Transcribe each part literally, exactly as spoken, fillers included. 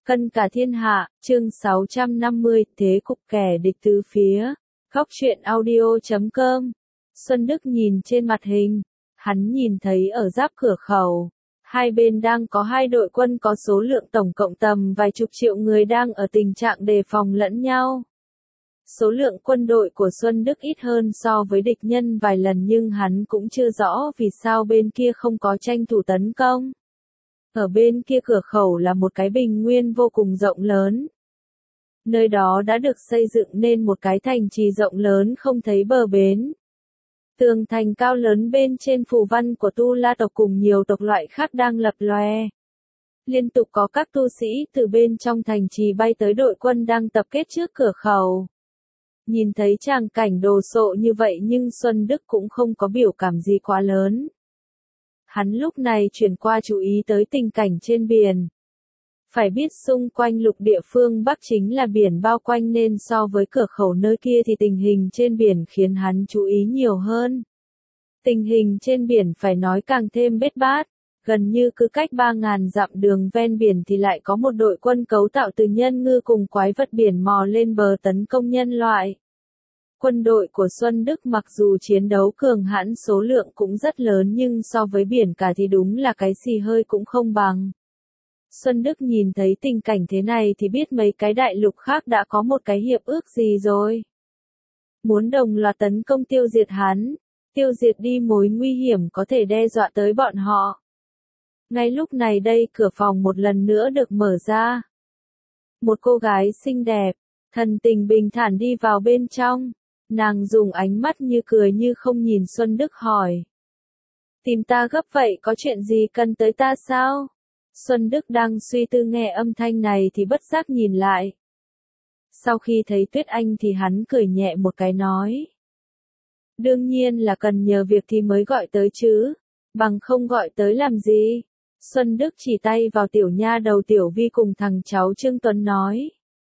Cân cả thiên hạ, chương sáu trăm năm mươi, thế cục kẻ địch tứ phía. Góc truyện audio chấm com. Xuân Đức nhìn trên mặt hình, hắn nhìn thấy ở giáp cửa khẩu, hai bên đang có hai đội quân có số lượng tổng cộng tầm vài chục triệu người đang ở tình trạng đề phòng lẫn nhau. Số lượng quân đội của Xuân Đức ít hơn so với địch nhân vài lần nhưng hắn cũng chưa rõ vì sao bên kia không có tranh thủ tấn công. Ở bên kia cửa khẩu là một cái bình nguyên vô cùng rộng lớn. Nơi đó đã được xây dựng nên một cái thành trì rộng lớn không thấy bờ bến. Tường thành cao lớn bên trên phù văn của Tu La tộc cùng nhiều tộc loại khác đang lập lòe. Liên tục có các tu sĩ từ bên trong thành trì bay tới đội quân đang tập kết trước cửa khẩu. Nhìn thấy tràng cảnh đồ sộ như vậy nhưng Xuân Đức cũng không có biểu cảm gì quá lớn. Hắn lúc này chuyển qua chú ý tới tình cảnh trên biển. Phải biết xung quanh lục địa phương Bắc chính là biển bao quanh nên so với cửa khẩu nơi kia thì tình hình trên biển khiến hắn chú ý nhiều hơn. Tình hình trên biển phải nói càng thêm bết bát, gần như cứ cách ba ngàn dặm đường ven biển thì lại có một đội quân cấu tạo từ nhân ngư cùng quái vật biển mò lên bờ tấn công nhân loại. Quân đội của Xuân Đức mặc dù chiến đấu cường hãn số lượng cũng rất lớn nhưng so với biển cả thì đúng là cái xì hơi cũng không bằng. Xuân Đức nhìn thấy tình cảnh thế này thì biết mấy cái đại lục khác đã có một cái hiệp ước gì rồi. Muốn đồng loạt tấn công tiêu diệt hắn, tiêu diệt đi mối nguy hiểm có thể đe dọa tới bọn họ. Ngay lúc này đây cửa phòng một lần nữa được mở ra. Một cô gái xinh đẹp, thần tình bình thản đi vào bên trong. Nàng dùng ánh mắt như cười như không nhìn Xuân Đức hỏi. Tìm ta gấp vậy có chuyện gì cần tới ta sao? Xuân Đức đang suy tư nghe âm thanh này thì bất giác nhìn lại. Sau khi thấy Tuyết Anh thì hắn cười nhẹ một cái nói. Đương nhiên là cần nhờ việc thì mới gọi tới chứ, bằng không gọi tới làm gì? Xuân Đức chỉ tay vào tiểu nha đầu Tiểu Vi cùng thằng cháu Trương Tuấn nói.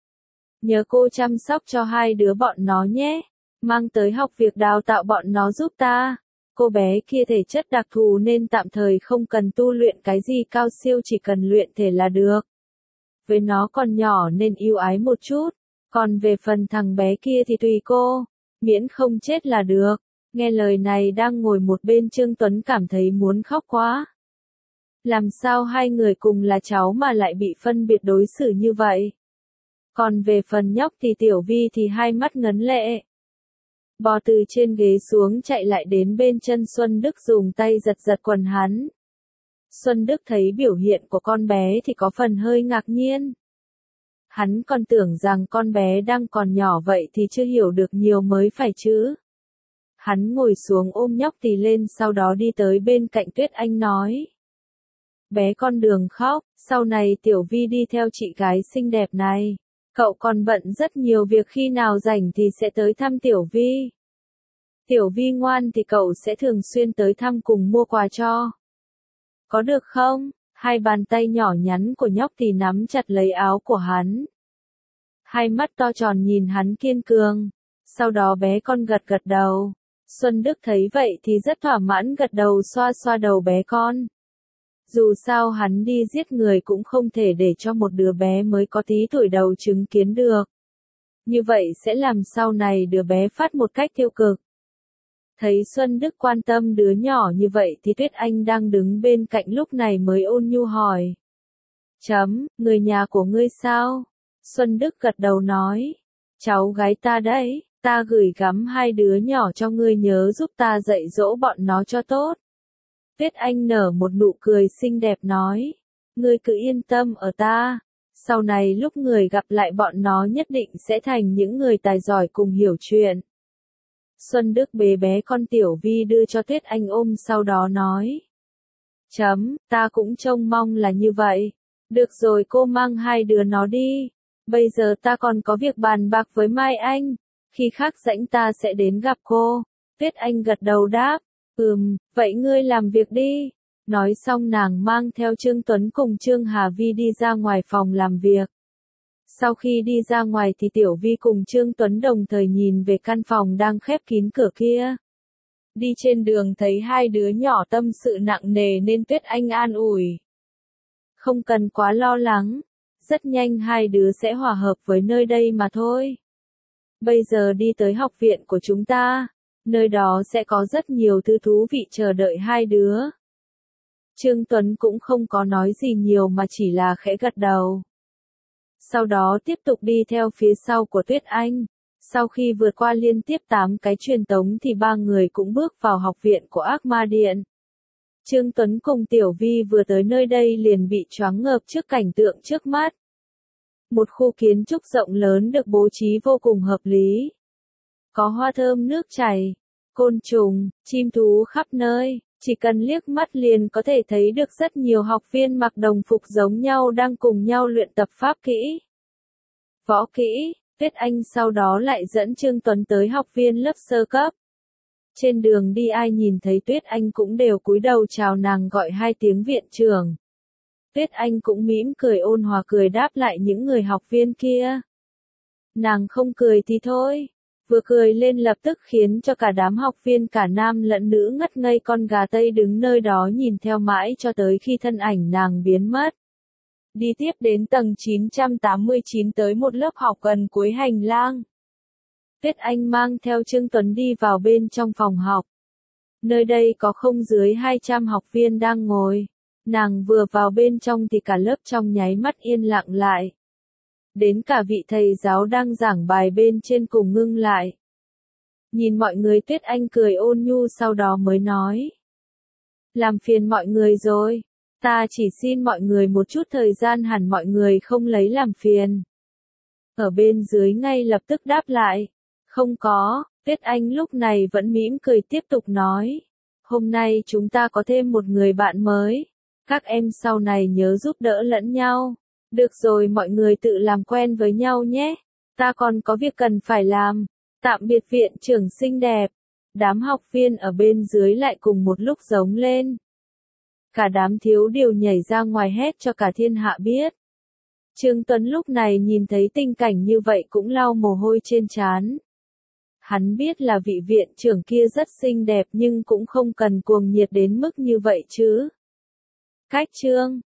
Nhờ cô chăm sóc cho hai đứa bọn nó nhé. Mang tới học việc đào tạo bọn nó giúp ta. Cô bé kia thể chất đặc thù nên tạm thời không cần tu luyện cái gì cao siêu chỉ cần luyện thể là được. Với nó còn nhỏ nên yêu ái một chút. Còn về phần thằng bé kia thì tùy cô. Miễn không chết là được. Nghe lời này đang ngồi một bên Trương Tuấn cảm thấy muốn khóc quá. Làm sao hai người cùng là cháu mà lại bị phân biệt đối xử như vậy? Còn về phần nhóc thì Tiểu Vi thì hai mắt ngấn lệ. Bò từ trên ghế xuống chạy lại đến bên chân Xuân Đức dùng tay giật giật quần hắn. Xuân Đức thấy biểu hiện của con bé thì có phần hơi ngạc nhiên. Hắn còn tưởng rằng con bé đang còn nhỏ vậy thì chưa hiểu được nhiều mới phải chứ. Hắn ngồi xuống ôm nhóc tì lên sau đó đi tới bên cạnh Tuyết Anh nói. Bé con đừng khóc, sau này Tiểu Vi đi theo chị gái xinh đẹp này. Cậu còn bận rất nhiều việc khi nào rảnh thì sẽ tới thăm Tiểu Vi. Tiểu Vi ngoan thì cậu sẽ thường xuyên tới thăm cùng mua quà cho. Có được không? Hai bàn tay nhỏ nhắn của nhóc thì nắm chặt lấy áo của hắn. Hai mắt to tròn nhìn hắn kiên cường. Sau đó bé con gật gật đầu. Xuân Đức thấy vậy thì rất thỏa mãn gật đầu xoa xoa đầu bé con. Dù sao hắn đi giết người cũng không thể để cho một đứa bé mới có tí tuổi đầu chứng kiến được. Như vậy sẽ làm sau này đứa bé phát một cách tiêu cực. Thấy Xuân Đức quan tâm đứa nhỏ như vậy thì Tuyết Anh đang đứng bên cạnh lúc này mới ôn nhu hỏi. Chấm, người nhà của ngươi sao? Xuân Đức gật đầu nói. Cháu gái ta đấy, ta gửi gắm hai đứa nhỏ cho ngươi nhớ giúp ta dạy dỗ bọn nó cho tốt. Tuyết Anh nở một nụ cười xinh đẹp nói. Ngươi cứ yên tâm ở ta. Sau này lúc người gặp lại bọn nó nhất định sẽ thành những người tài giỏi cùng hiểu chuyện. Xuân Đức bế bé con Tiểu Vi đưa cho Tuyết Anh ôm sau đó nói. Chấm, ta cũng trông mong là như vậy. Được rồi cô mang hai đứa nó đi. Bây giờ ta còn có việc bàn bạc với Mai Anh. Khi khác rảnh ta sẽ đến gặp cô. Tuyết Anh gật đầu đáp. Ừm, vậy ngươi làm việc đi. Nói xong nàng mang theo Trương Tuấn cùng Trương Hà Vi đi ra ngoài phòng làm việc. Sau khi đi ra ngoài thì Tiểu Vi cùng Trương Tuấn đồng thời nhìn về căn phòng đang khép kín cửa kia. Đi trên đường thấy hai đứa nhỏ tâm sự nặng nề nên Tuyết Anh an ủi. Không cần quá lo lắng. rất nhanh hai đứa sẽ hòa hợp với nơi đây mà thôi. Bây giờ đi tới học viện của chúng ta, nơi đó sẽ có rất nhiều thứ thú vị chờ đợi hai đứa. Trương Tuấn cũng không có nói gì nhiều mà chỉ là khẽ gật đầu. Sau đó tiếp tục đi theo phía sau của Tuyết Anh. Sau khi vượt qua liên tiếp tám cái truyền tống thì ba người cũng bước vào học viện của Ác Ma Điện. Trương Tuấn cùng Tiểu Vi vừa tới nơi đây liền bị choáng ngợp trước cảnh tượng trước mắt. Một khu kiến trúc rộng lớn được bố trí vô cùng hợp lý. Có hoa thơm nước chảy, côn trùng, chim thú khắp nơi, chỉ cần liếc mắt liền có thể thấy được rất nhiều học viên mặc đồng phục giống nhau đang cùng nhau luyện tập pháp kỹ. Võ kỹ, Tuyết Anh sau đó lại dẫn Trương Tuấn tới học viên lớp sơ cấp. Trên đường đi ai nhìn thấy Tuyết Anh cũng đều cúi đầu chào nàng gọi hai tiếng viện trưởng. Tuyết Anh cũng mỉm cười ôn hòa cười đáp lại những người học viên kia. Nàng không cười thì thôi, vừa cười lên lập tức khiến cho cả đám học viên cả nam lẫn nữ ngất ngây, con gà Tây đứng nơi đó nhìn theo mãi cho tới khi thân ảnh nàng biến mất. Đi tiếp đến tầng chín trăm tám mươi chín tới một lớp học gần cuối hành lang. Tuyết Anh mang theo Trương Tuấn đi vào bên trong phòng học. Nơi đây có không dưới hai trăm học viên đang ngồi. Nàng vừa vào bên trong thì cả lớp trong nháy mắt yên lặng lại. Đến cả vị thầy giáo đang giảng bài bên trên cùng ngưng lại. Nhìn mọi người Tuyết Anh cười ôn nhu sau đó mới nói. Làm phiền mọi người rồi. Ta chỉ xin mọi người một chút thời gian, hẳn mọi người không lấy làm phiền. Ở bên dưới ngay lập tức đáp lại. Không có, Tuyết Anh lúc này vẫn mỉm cười tiếp tục nói. Hôm nay chúng ta có thêm một người bạn mới. Các em sau này nhớ giúp đỡ lẫn nhau. Được rồi, mọi người tự làm quen với nhau nhé. Ta còn có việc cần phải làm. Tạm biệt viện trưởng xinh đẹp. Đám học viên ở bên dưới lại cùng một lúc giống lên. Cả đám thiếu điều nhảy ra ngoài hét cho cả thiên hạ biết. Trương Tuấn lúc này nhìn thấy tình cảnh như vậy cũng lau mồ hôi trên trán. Hắn biết là vị viện trưởng kia rất xinh đẹp nhưng cũng không cần cuồng nhiệt đến mức như vậy chứ. Cách chương